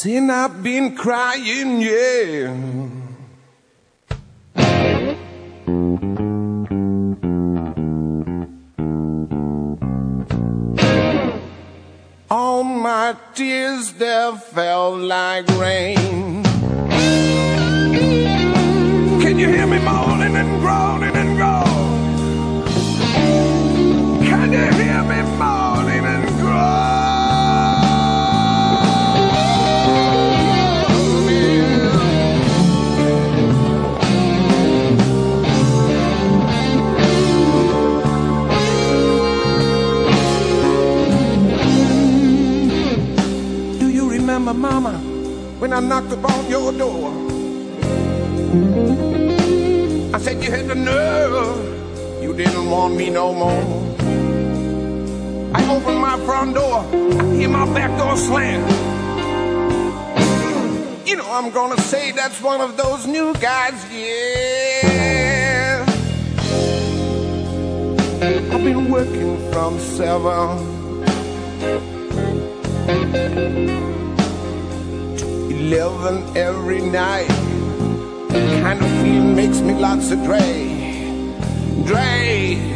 Sin I've been crying, yeah. All my tears there fell like rain. Can you hear me moaning and groaning and groaning? Can you hear me moaning and groaning? Do you remember, Mama, when I knocked upon your door? I said you had the nerve, you didn't want me no more. I opened my front door, I hear my back door slam. You know I'm gonna say that's one of those new guys, yeah. I've been working from 7 to 11 every night. Kind of feeling makes me lots of Dre.